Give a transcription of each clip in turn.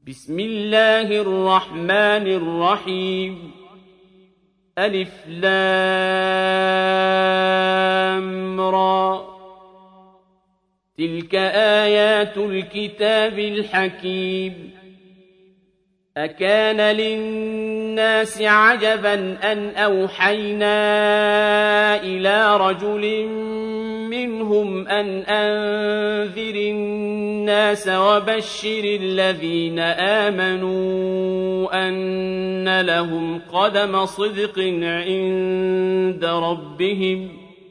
بسم الله الرحمن الرحيم ألف لام را تلك آيات الكتاب الحكيم أكان للناس عجبا أن أوحينا إلى رجل منهم أن أنذر الناس وبشر الذين آمنوا أن لهم قدم صدق عند ربهم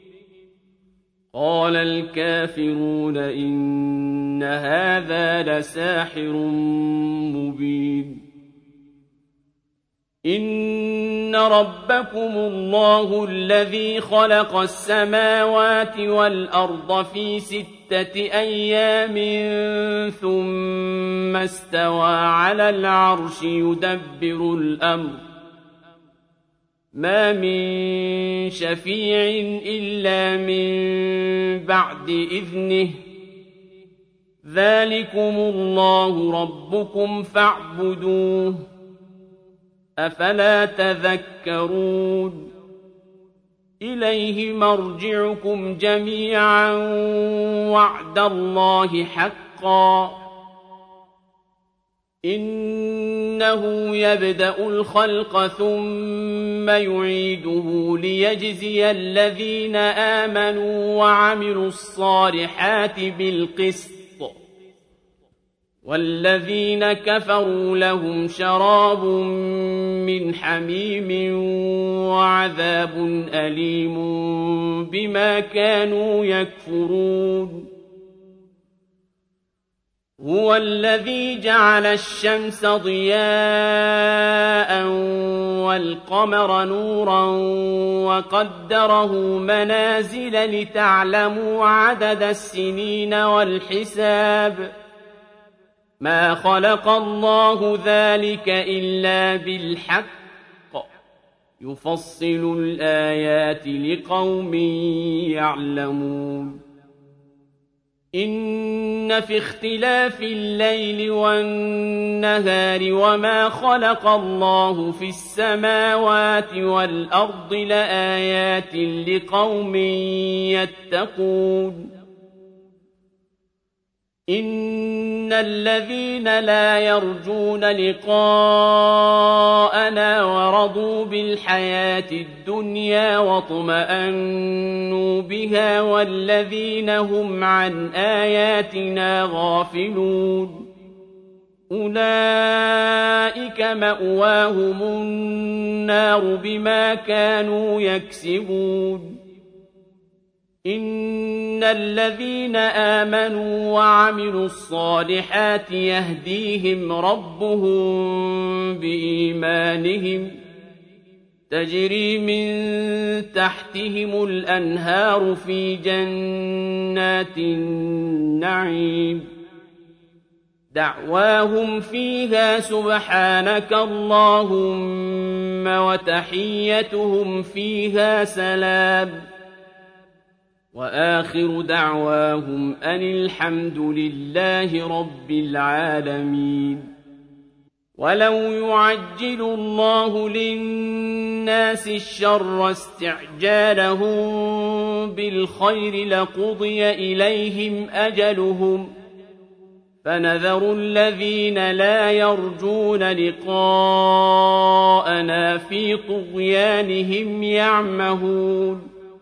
قال الكافرون إن هذا لساحر مبين إن ربكم الله الذي خلق السماوات والأرض في 6 أيام ثم استوى على العرش يدبر الأمر ما من شفيع إلا من بعد إذنه ذلكم الله ربكم فاعبدوه أفلا تذكرون إليه مرجعكم جميعا وعد الله حقا إنه يبدأ الخلق ثم يعيده ليجزي الذين آمنوا وعملوا الصالحات بالقسط والذين كفروا لهم شراب من حميم وعذاب أليم بما كانوا يكفرون هو الذي جعل الشمس ضياء والقمر نورا وقدره منازل لتعلموا عدد السنين والحساب ما خلق الله ذلك إلا بالحق يفصل الآيات لقوم يعلمون إن في اختلاف الليل والنهار وما خلق الله في السماوات والأرض لآيات لقوم يتقون إن الذين لا يرجون لقاءنا ورضوا بالحياة الدنيا واطمأنوا بها والذين هم عن آياتنا غافلون أولئك مأواهم النار بما كانوا يكسبون إن الذين آمنوا وعملوا الصالحات يهديهم ربهم بإيمانهم تجري من تحتهم الأنهار في جنات النعيم دعواهم فيها سبحانك اللهم وتحيتهم فيها سلام وآخر دعواهم أن الحمد لله رب العالمين ولو يعجل الله للناس الشر استعجالهم بالخير لقضي إليهم أجلهم فنذر الذين لا يرجون لقاءنا في طغيانهم يعمهون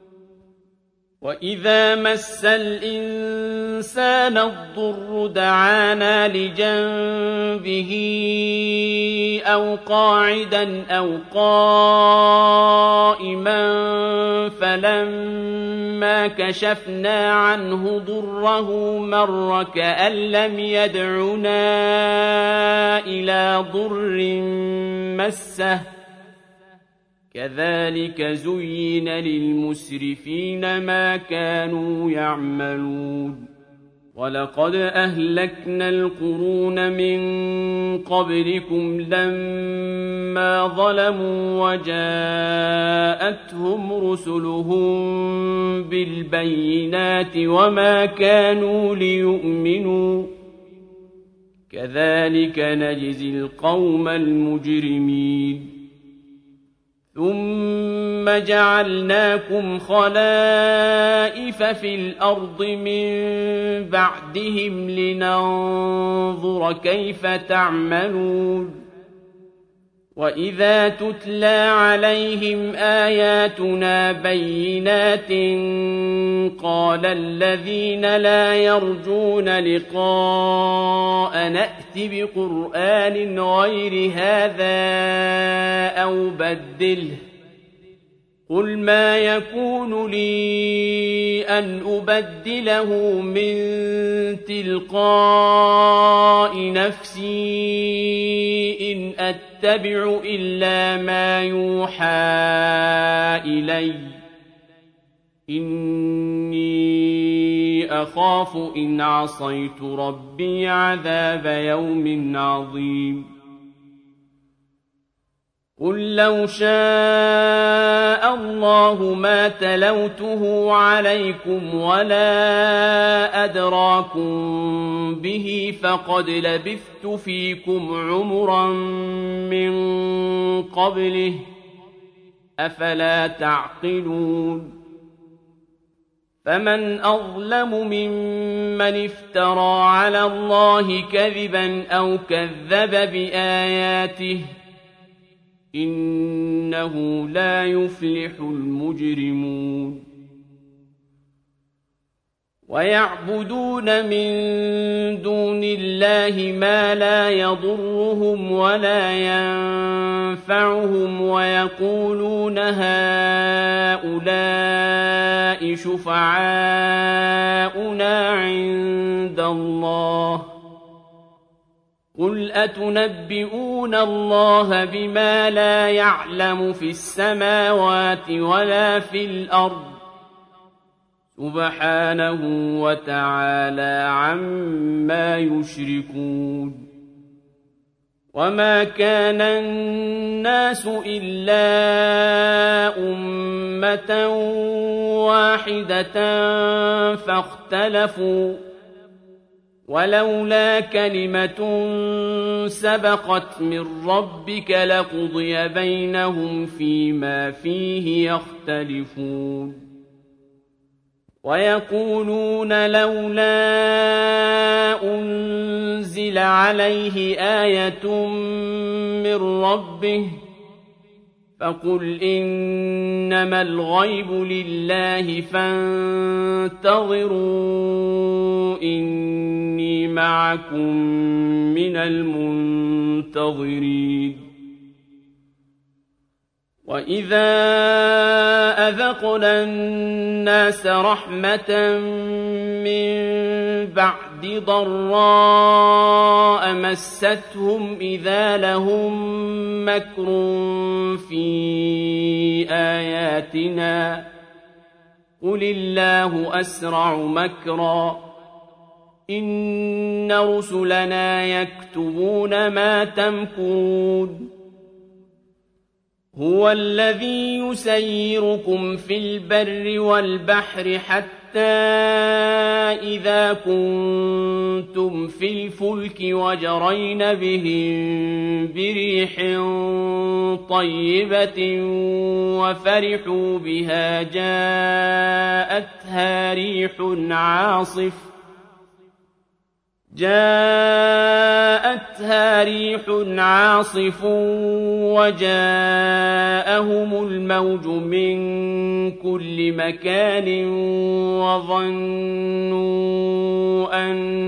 وإذا مس الإنسان الضر دعانا لجنبه أو قاعدا أو قائما فلما كشفنا عنه ضره مر كأن لم يدعنا إلى ضر مسه كذلك زين للمسرفين ما كانوا يعملون ولقد أهلكنا القرون من قبلكم لما ظلموا وجاءتهم رسلهم بالبينات وما كانوا ليؤمنوا كذلك نجزي القوم المجرمين ثم جعلناكم خلائف في الأرض من بعدهم لننظر كيف تعملون وإذا تتلى عليهم آياتنا بينات قال الذين لا يرجون لقاء نأت بقرآن غير هذا أو بدله قل ما يكون لي أن أبدله من تلقاء نفسي إن أتبع إلا ما يوحى إلي إني أخاف إن عصيت ربي عذاب يوم عظيم قل لو شاء الله ما تلوته عليكم ولا أدراكم به فقد لبثت فيكم عمرا من قبله أفلا تعقلون فمن أظلم ممن افترى على الله كذبا أو كذب بآياته إنه لا يفلح المجرمون ويعبدون من دون الله ما لا يضرهم ولا ينفعهم ويقولون هؤلاء شفعاؤنا عند الله قل أتنبئون الله بما لا يعلم في السماوات ولا في الأرض سبحانه وتعالى عما يشركون وما كان الناس إلا أمة واحدة فاختلفوا ولولا كلمة سبقت من ربك لقضي بينهم فيما فيه يختلفون ويقولون لولا أنزل عليه آية من ربه فقل إنما الغيب لله فانتظروا إني معكم من المنتظرين وإذا أذقنا الناس رحمة من بعد ضراء مستهم إذا لهم مكر في آياتنا قل الله أسرع مكرا إن رسلنا يكتبون ما تمكرون هو الذي يسيركم في البر والبحر حتى إذا كنتم في الفلك وجرين بهم بريح طيبة وفرحوا بها جاءتها ريح عاصف وجاءهم الموج من كل مكان وظنوا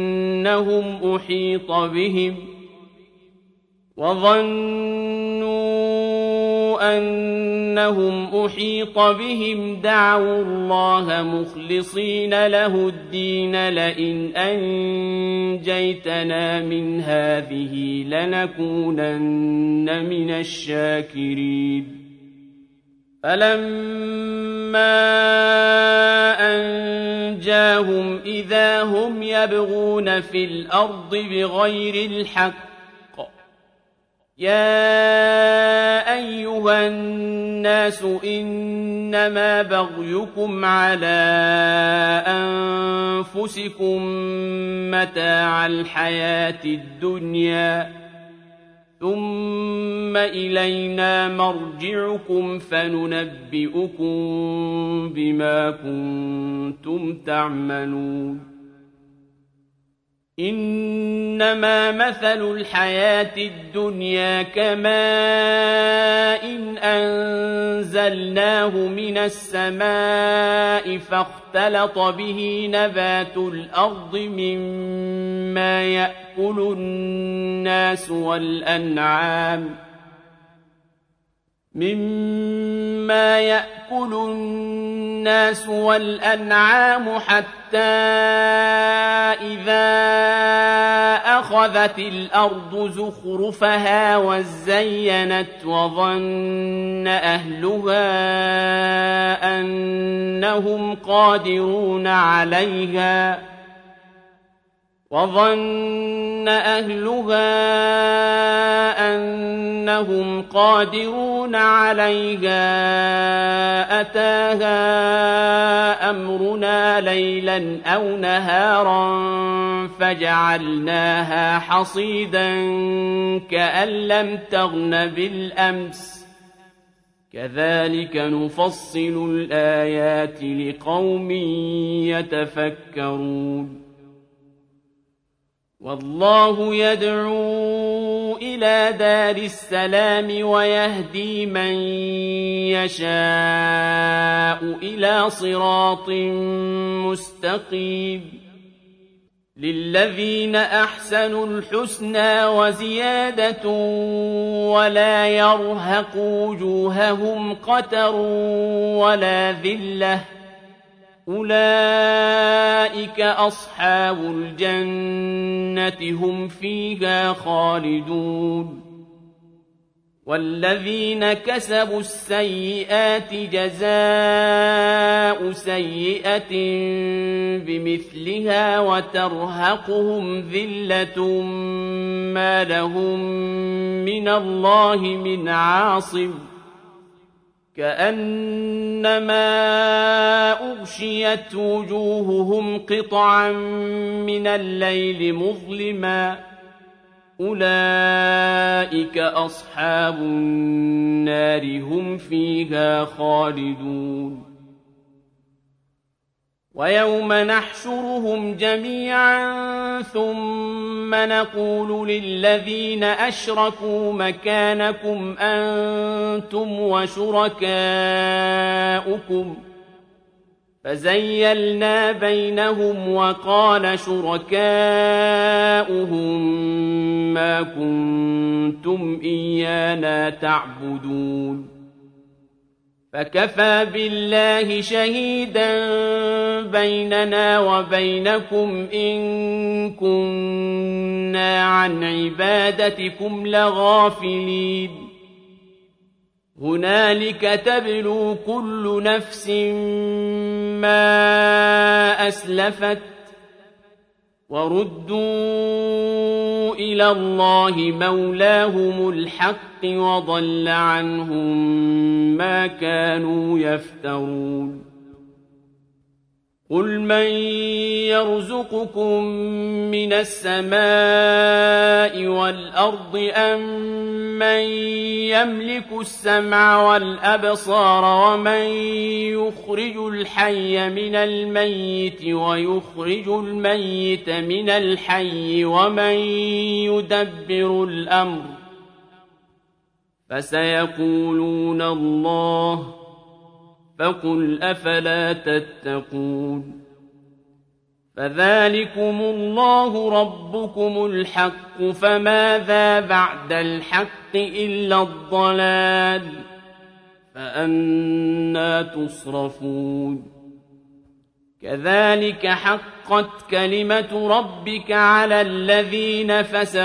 أنهم أحيط بهم دعوا الله مخلصين له الدين لئن أنجيتنا من هذه لنكونن من الشاكرين فلما أنجاهم إذا هم يبغون في الأرض بغير الحق يا أيها الناس إنما بغيكم على أنفسكم متاع الحياة الدنيا ثم إلينا مرجعكم فننبئكم بما كنتم تعملون إنما مثل الحياة الدنيا كماء أنزلناه من السماء فاختلط به نبات الأرض مما يأكل الناس والأنعام حتى إذا أخذت الأرض زخرفها وزينت وظن أهلها أنهم قادرون عليها أتاها أمرنا ليلا أو نهارا فجعلناها حصيدا كأن لم تغن بالأمس كذلك نفصل الآيات لقوم يتفكرون والله يدعو إلى دار السلام ويهدي من يشاء إلى صراط مستقيم للذين أحسنوا الحسنى وزيادة ولا يرهق وجوههم قتر ولا ذلة أولئك أصحاب الجنة هم فيها خالدون والذين كسبوا السيئات جزاء سيئة بمثلها وترهقهم ذلة ما لهم من الله من عاصم كأنما أغشيت وجوههم قطعا من الليل مظلما أولئك أصحاب النار هم فيها خالدون ويوم نحشرهم جميعا ثم نقول للذين أشركوا مكانكم أنتم وشركاؤكم فزيلنا بينهم وقال شركاؤهم ما كنتم إيانا تعبدون فكفى بالله شهيدا بيننا وبينكم إن كنا عن عبادتكم لغافلين هنالك تبلو كل نفس ما أسلفت وردوا إلى الله مولاهم الحق وضل عنهم ما كانوا يفترون قل من يرزقكم من السماء والأرض أم من يملك السمع والأبصار ومن يخرج الحي من الميت ويخرج الميت من الحي ومن يدبر الأمر فسيقولون الله فقل أفلا تتقون فذلكم الله ربكم الحق فماذا بعد الحق إلا الضلال فأنى تصرفون كذلك حقت كلمة ربك على الذين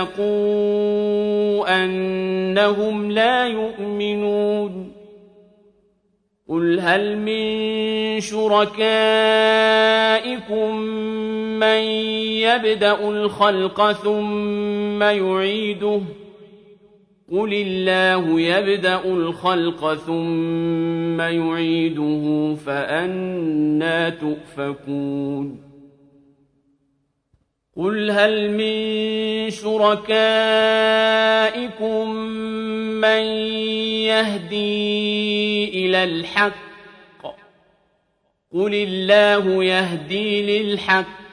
فسقوا أنهم لا يؤمنون قل هل من شركائكم من يبدأ الخلق ثم يعيده قل الله يبدأ الخلق ثم يعيده فأنى تؤفكون قل هل من شركائكم من يهدي إلى الحق قل الله يهدي للحق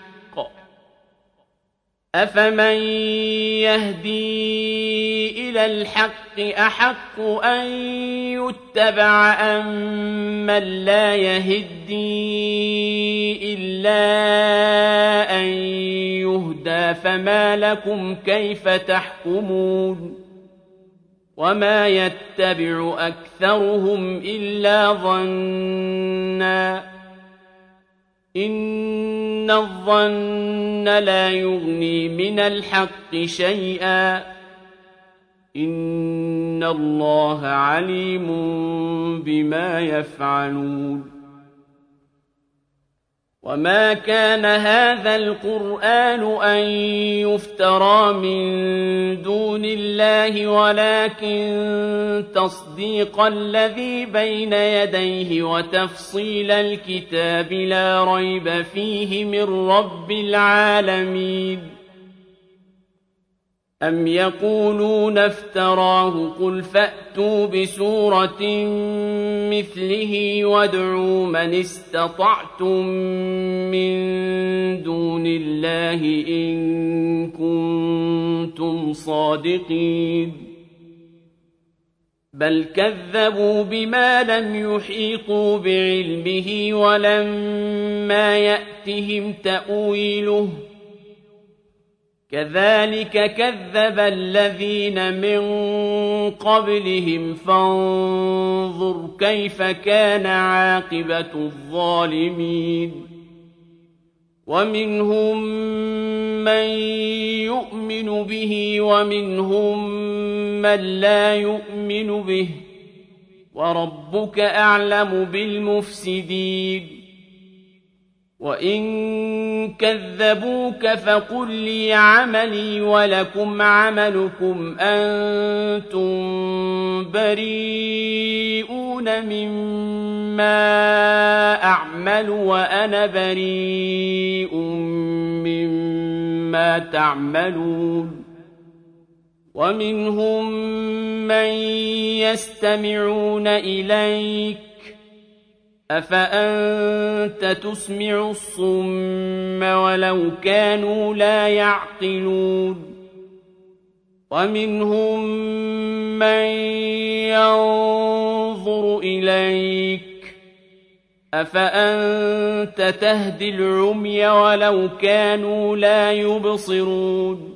أفمن يهدي إلى الحق أحق أن يتبع أم من لا يهدي إلا أن يهدى فما لكم كيف تحكمون وما يتبع أكثرهم إلا ظنّا إن الظن لا يغني من الحق شيئا إن الله عليم بما يفعلون وما كان هذا القرآن أن يفترى من دون الله ولكن تصديق الذي بين يديه وتفصيل الكتاب لا ريب فيه من رب العالمين أم يقولون افتراه قل فأتوا بسورة مثله وادعوا من استطعتم من دون الله إن كنتم صادقين بل كذبوا بما لم يحيطوا بعلمه ولما يأتهم تأويله كذلك كذب الذين من قبلهم فانظر كيف كان عاقبة الظالمين ومنهم من يؤمن به ومنهم من لا يؤمن به وربك أعلم بالمفسدين وإن كذبوك فقل لي عملي ولكم عملكم أنتم بريئون مما أعمل وأنا بريء مما تعملون ومنهم من يستمعون إليك أفأنت تسمع الصم ولو كانوا لا يعقلون ومنهم من ينظر إليك أفأنت تهدي العمي ولو كانوا لا يبصرون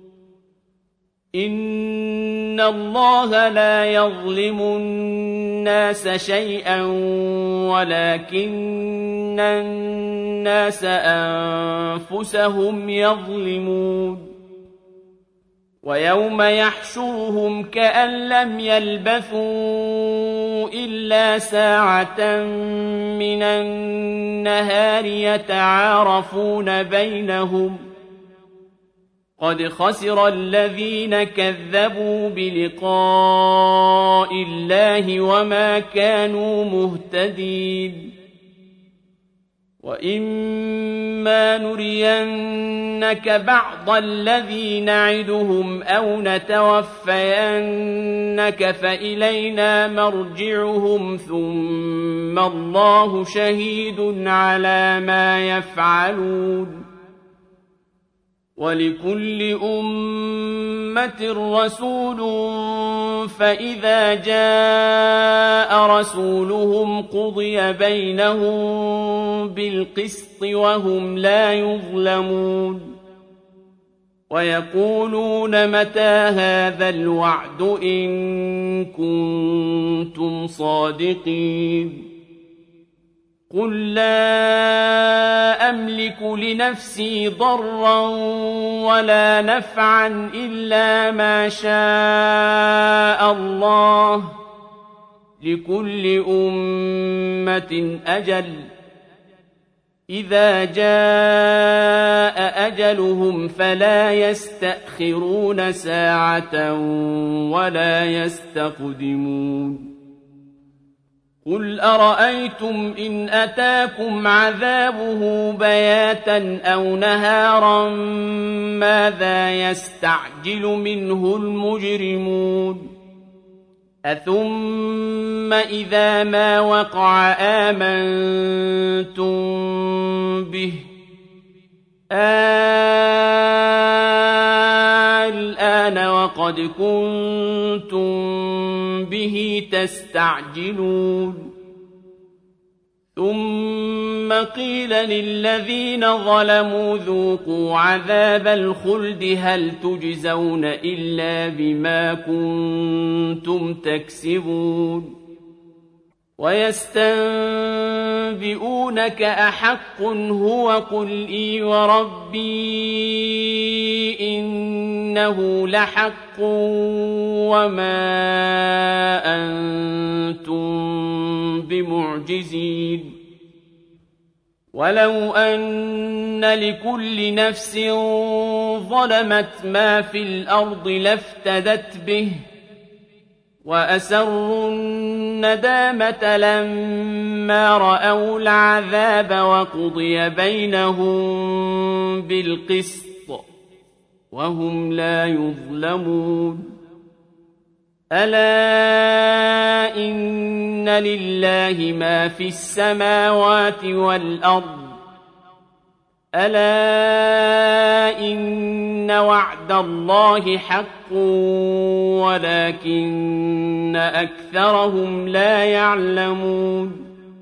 إن الله لا يظلم الناس شيئا ولكن الناس أنفسهم يظلمون ويوم يحشرهم كأن لم يلبثوا إلا ساعة من النهار يتعارفون بينهم قد خسر الذين كذبوا بلقاء الله وما كانوا مهتدين وإما نرينك بعض الذي نعدهم أو نتوفينك فإلينا مرجعهم ثم الله شهيد على ما يفعلون ولكل أمة رسول فإذا جاء رسولهم قضي بينهم بالقسط وهم لا يظلمون ويقولون متى هذا الوعد إن كنتم صادقين قل لا أملك لنفسي ضرا ولا نفعا إلا ما شاء الله لكل أمة أجل إذا جاء أجلهم فلا يستأخرون ساعة ولا يستقدمون قل أرأيتم إن أتاكم عذابه بياتا أو نهارا ماذا يستعجل منه المجرمون أثم إذا ما وقع آمنتم به الآن وقد كنتم به تستعجلون ثم قيل للذين ظلموا ذوقوا عذاب الخلد هل تجزون إلا بما كنتم تكسبون ويستنبئونك أحق هو قل إي وربي إنه لحق وما أنتم بمعجزين ولو أن لكل نفس ظلمت ما في الأرض لافتدت به وأسروا الندامة لما رأوا العذاب وقضي بينهم بالقسط وهم لا يظلمون ألا إن لله ما في السماوات والأرض ألا إن وعد الله حق ولكن أكثرهم لا يعلمون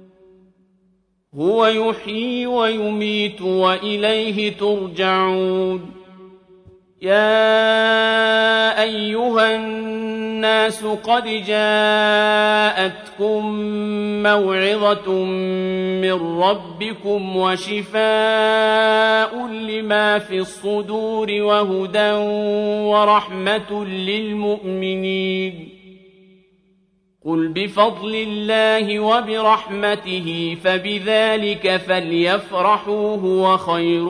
هو يحيي ويميت وإليه ترجعون يا أيها الناس قد جاءتكم موعظة من ربكم وشفاء لما في الصدور وهدى ورحمة للمؤمنين قل بفضل الله وبرحمته فبذلك فليفرحوا هو خير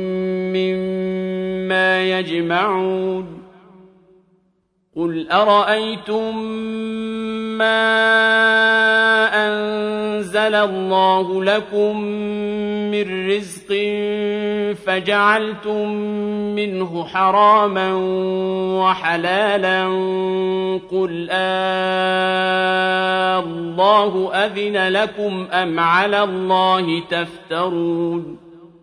مما يجمعون قل أرأيتم ما أنزل الله لكم من رزق فجعلتم منه حراما وحلالا قل الله أذن لكم أم على الله تفترون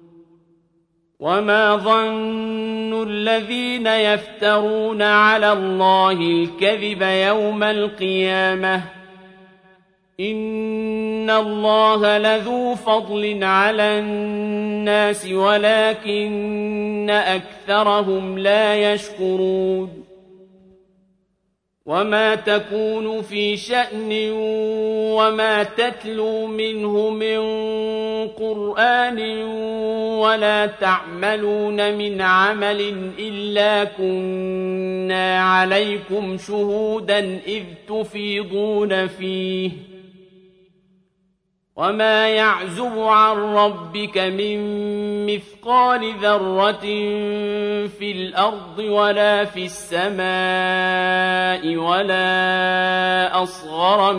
وما ظن الذين يفترون على الله الكذب يوم القيامة إن الله لذو فضل على الناس ولكن أكثرهم لا يشكرون وما تكون في شأن وما تتلو منه من قرآن ولا تعملون من عمل إلا كنا عليكم شهودا إذ تفيضون فيه وما يعزب عن ربك من مثقال ذرة في الأرض ولا في السماء ولا أصغر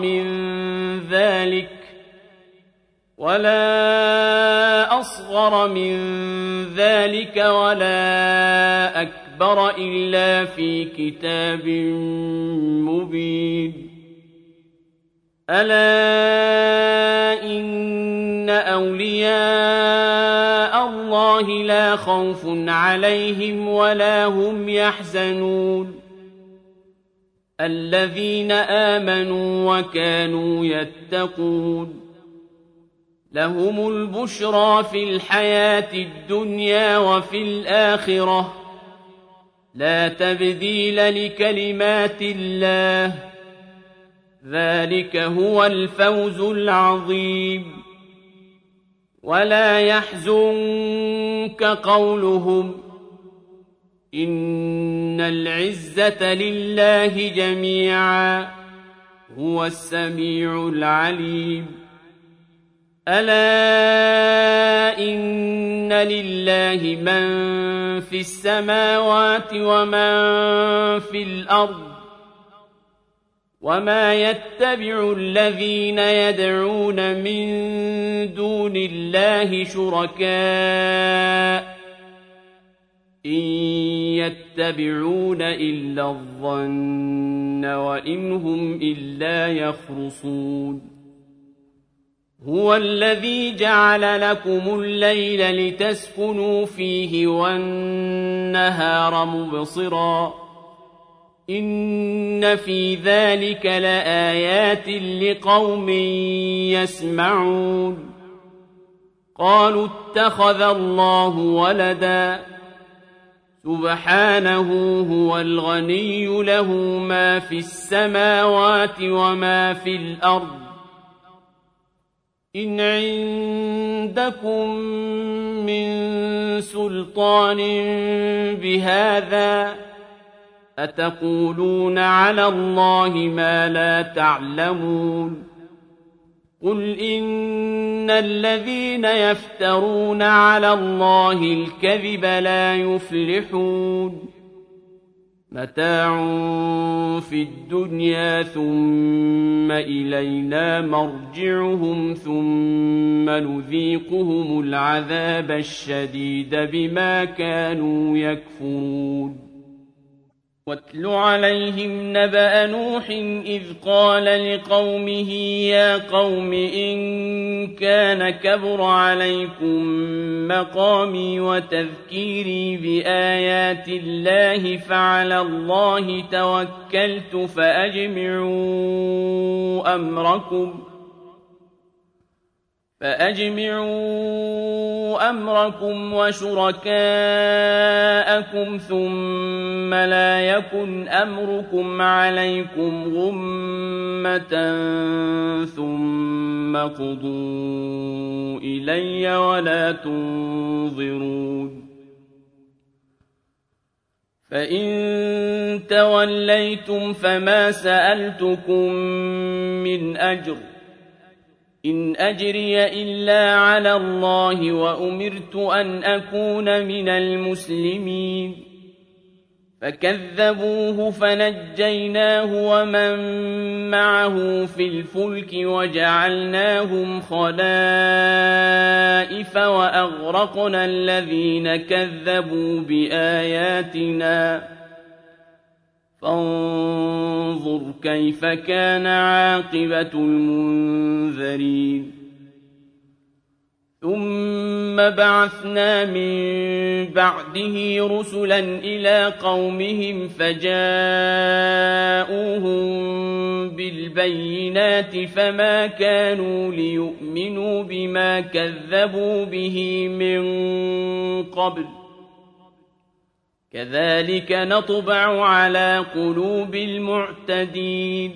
من ذلك ولا أكبر إلا في كتاب مبين ألا إن أولياء الله لا خوف عليهم ولا هم يحزنون الذين آمنوا وكانوا يتقون لهم البشرى في الحياة الدنيا وفي الآخرة لا تبديل لكلمات الله ذلك هو الفوز العظيم ولا يحزنك قولهم إن العزة لله جميعا هو السميع العليم ألا إن لله من في السماوات ومن في الأرض وما يتبع الذين يدعون من دون الله شركاء إن يتبعون إلا الظن وإن هم إلا يخرصون هو الذي جعل لكم الليل لتسكنوا فيه والنهار مبصرا إن في ذلك لآيات لقوم يسمعون قالوا اتخذ الله ولدا سبحانه هو الغني له ما في السماوات وما في الأرض إن عندكم من سلطان بهذا أتقولون على الله ما لا تعلمون قل إن الذين يفترون على الله الكذب لا يفلحون متاع في الدنيا ثم إلينا مرجعهم ثم نذيقهم العذاب الشديد بما كانوا يكفرون واتل عليهم نبأ نوح إذ قال لقومه يا قوم إن كان كبر عليكم مقامي وتذكيري بآيات الله فعلى الله توكلت فأجمعوا أمركم وشركاءكم ثم لا يكن أمركم عليكم غمة ثم قضوا إلي ولا تنظرون فإن توليتم فما سألتكم من أجر إن أجري إلا على الله وأمرت أن أكون من المسلمين فكذبوه فنجيناه ومن معه في الفلك وجعلناهم خلائف وأغرقنا الذين كذبوا بآياتنا فانظر كيف كان عاقبة المنذرين ثم بعثنا من بعده رسلا إلى قومهم فجاءوهم بالبينات فما كانوا ليؤمنوا بما كذبوا به من قبل كذلك نطبع على قلوب المعتدين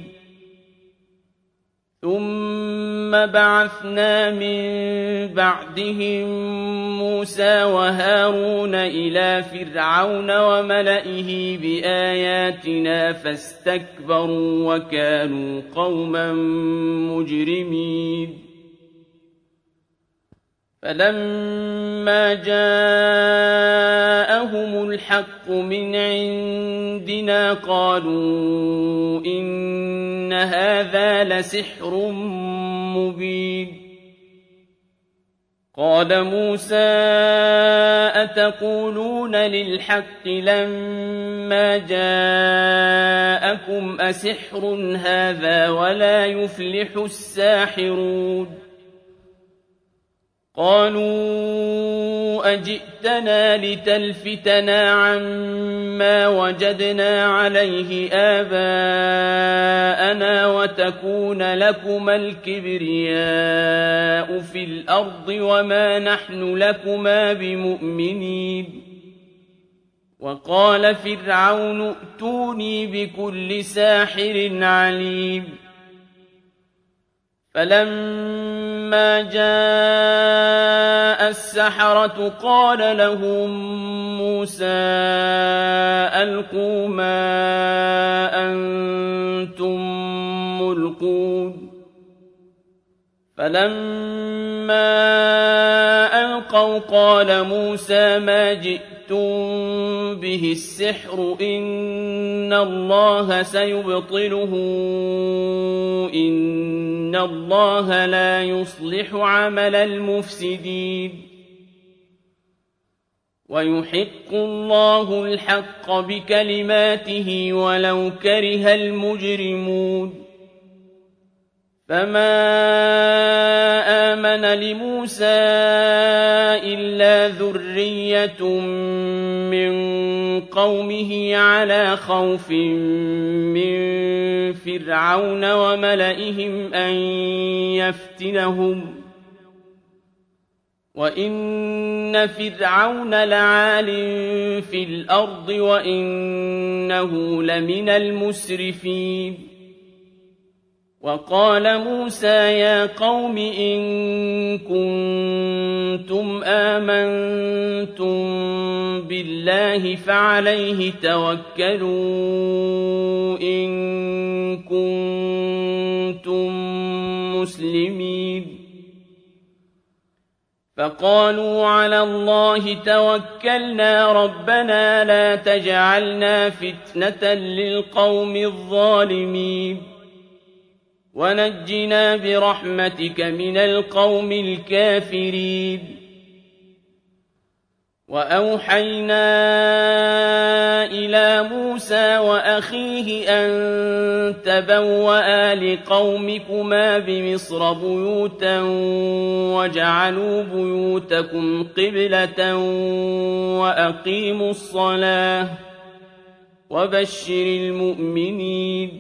ثم بعثنا من بعدهم موسى وهارون إلى فرعون وملئه بآياتنا فاستكبروا وكانوا قوما مجرمين فلما جاءهم الحق من عندنا قالوا إن هذا لسحر مبين قال موسى أتقولون للحق لما جاءكم أسحر هذا ولا يفلح الساحرون قالوا أجئتنا لتلفتنا عما وجدنا عليه آباءنا وتكون لكما الكبرياء في الأرض وما نحن لكما بمؤمنين وقال فرعون ائتوني بكل ساحر عليم فلما جاء السحرة قال لهم موسى ألقوا ما أنتم ملقون فلما ألقوا قال موسى ما جئتم به السحر إن الله سيبطله إن الله لا يصلح عمل المفسدين ويحق الله الحق بكلماته ولو كره المجرمون فما آمن لموسى إلا ذرية من قومه على خوف من فرعون وملئهم أن يفتنهم وإن فرعون لعال في الأرض وإنه لمن المسرفين وقال موسى يا قوم إن كنتم آمنتم بالله فعليه توكلوا إن كنتم مسلمين فقالوا على الله توكلنا ربنا لا تجعلنا فتنة للقوم الظالمين ونجنا برحمتك من القوم الكافرين وأوحينا إلى موسى وأخيه أن تبوأ لقومكما بمصر بيوتا وجعلوا بيوتكم قبلة وأقيموا الصلاة وبشر المؤمنين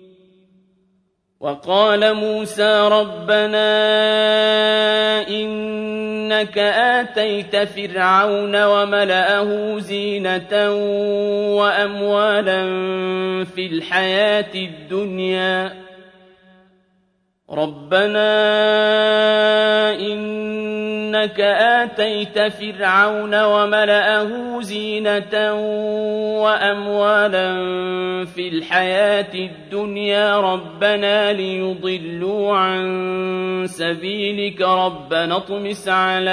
وقال موسى ربنا إنك آتيت فرعون وملأه زينة وأموالا في الحياة الدنيا ربنا إنك آتيت فرعون وملأه زينة وأموالا في الحياة الدنيا ربنا ليضلوا عن سبيلك ربنا اطمس على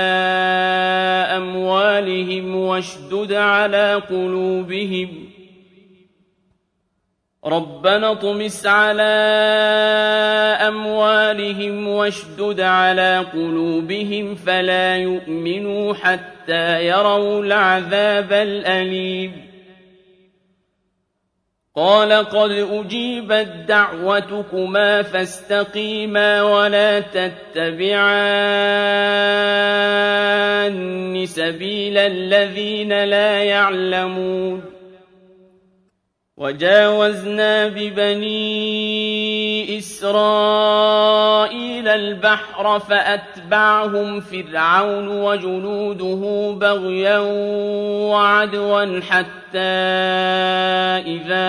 أموالهم واشدد على قلوبهم ربنا اطمس على أموالهم واشدد على قلوبهم فلا يؤمنوا حتى يروا العذاب الأليم قال قد أجيبت دعوتكما فاستقيما ولا تتبعان سبيل الذين لا يعلمون وجاوزنا ببني إسرائيل البحر فأتبعهم فرعون وجنوده بغيا وعدوا حتى إذا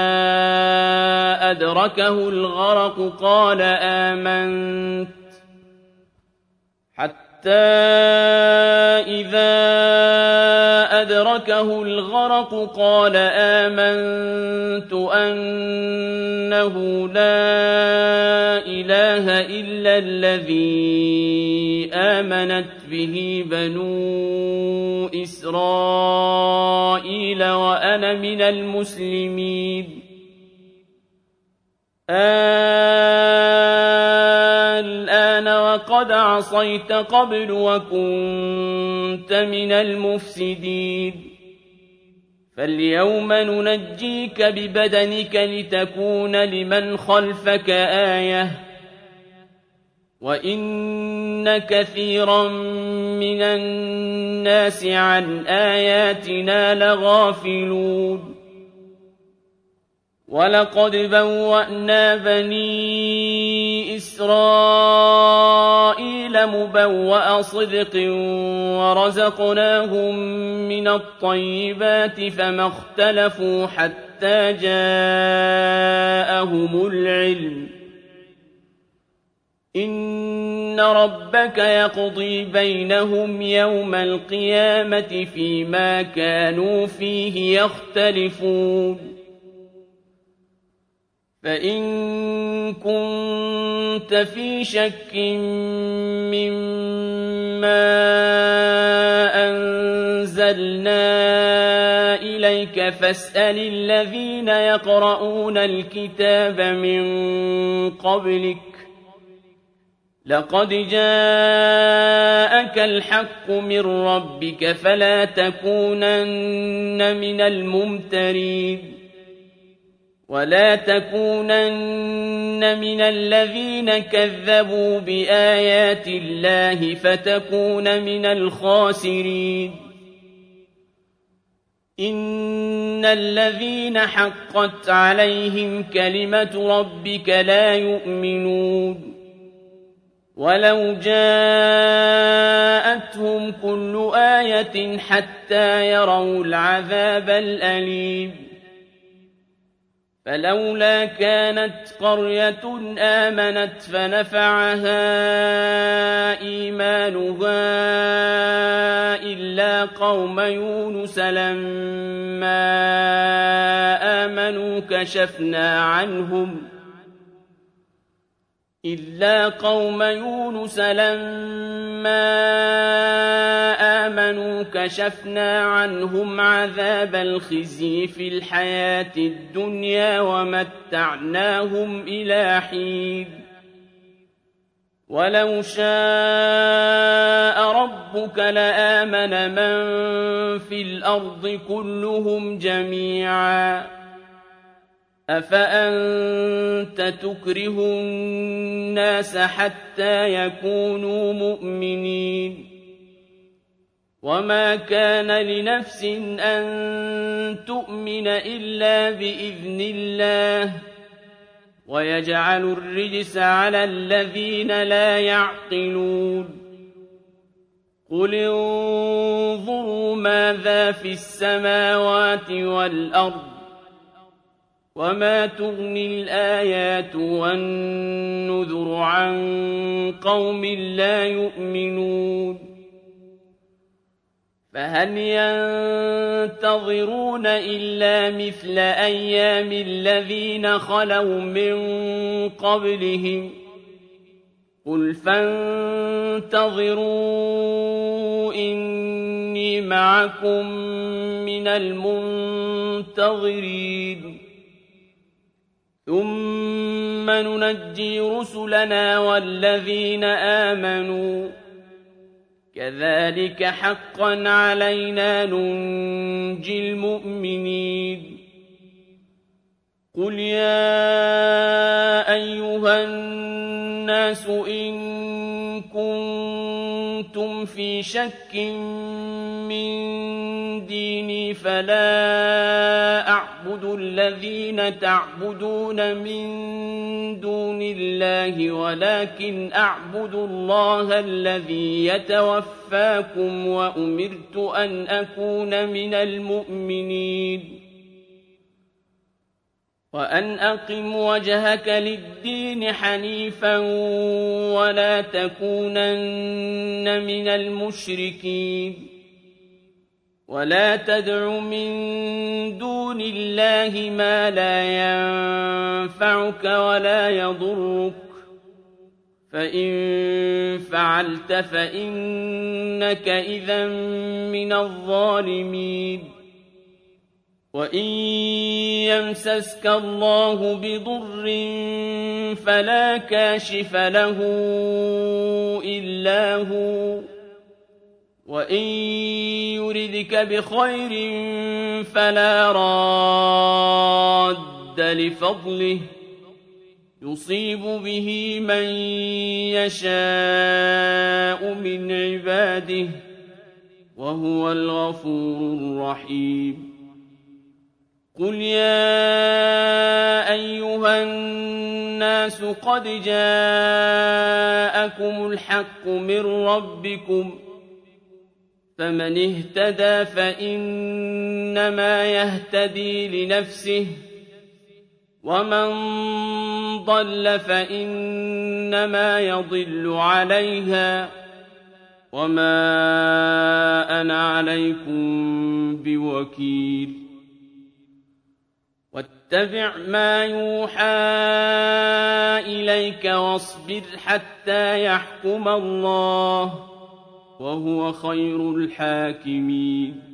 أدركه الغرق قال آمنت أنه لا إله إلا الذي آمنت به بنو إسرائيل وأنا من المسلمين الآن وقد عصيت قبل وكنت من المفسدين فاليوم ننجيك ببدنك لتكون لمن خلفك آية وإن كثيرا من الناس عن آياتنا لغافلون ولقد بوأنا بني إسرائيل مبوأ صدق ورزقناهم من الطيبات فما اختلفوا حتى جاءهم العلم إن ربك يقضي بينهم يوم القيامة فيما كانوا فيه يختلفون فإن كنت في شك مما ما أنزلنا إليك فاسأل الذين يقرؤون الكتاب من قبلك لقد جاءك الحق من ربك فلا تكونن من الممترين ولا تكونن من الذين كذبوا بآيات الله فتكون من الخاسرين إن الذين حقت عليهم كلمة ربك لا يؤمنون ولو جاءتهم كل آية حتى يروا العذاب الأليم فلولا كانت قرية آمنت فنفعها إيمانها إلا قوم يونس لما آمنوا كشفنا عنهم عذاب الخزي في الحياة الدنيا ومتعناهم إلى حين ولو شاء ربك لآمن من في الأرض كلهم جميعا أفأنت تكره الناس حتى يكونوا مؤمنين وما كان لنفس أن تؤمن إلا بإذن الله ويجعل الرجس على الذين لا يعقلون قل انظروا ماذا في السماوات والأرض وما تغني الآيات والنذر عن قوم لا يؤمنون فهل ينتظرون إلا مثل أيام الذين خلوا من قبلهم قل فانتظروا إني معكم من المنتظرين ثم ننجي رسلنا والذين آمنوا كذلك حقا علينا ننجي المؤمنين قل يا أيها الناس إن كنتم في شك من ديني فلا أعبد الذين تعبدون من دون الله ولكن أعبد الله الذي يتوفاكم وأمرت أن أكون من المؤمنين وأن أقم وجهك للدين حنيفا ولا تكونن من المشركين ولا تدع من دون الله ما لا ينفعك ولا يضرك فإن فعلت فإنك إذا من الظالمين وإن يمسسك الله بضر فلا كاشف له إلا هو وإن يردك بخير فلا راد لفضله يصيب به من يشاء من عباده وهو الغفور الرحيم قل يا أيها الناس قد جاءكم الحق من ربكم فمن اهتدى فإنما يهتدي لنفسه ومن ضل فإنما يضل عليها وما أنا عليكم بوكيل واتبع ما يوحى إليك واصبر حتى يحكم الله وهو خير الحاكمين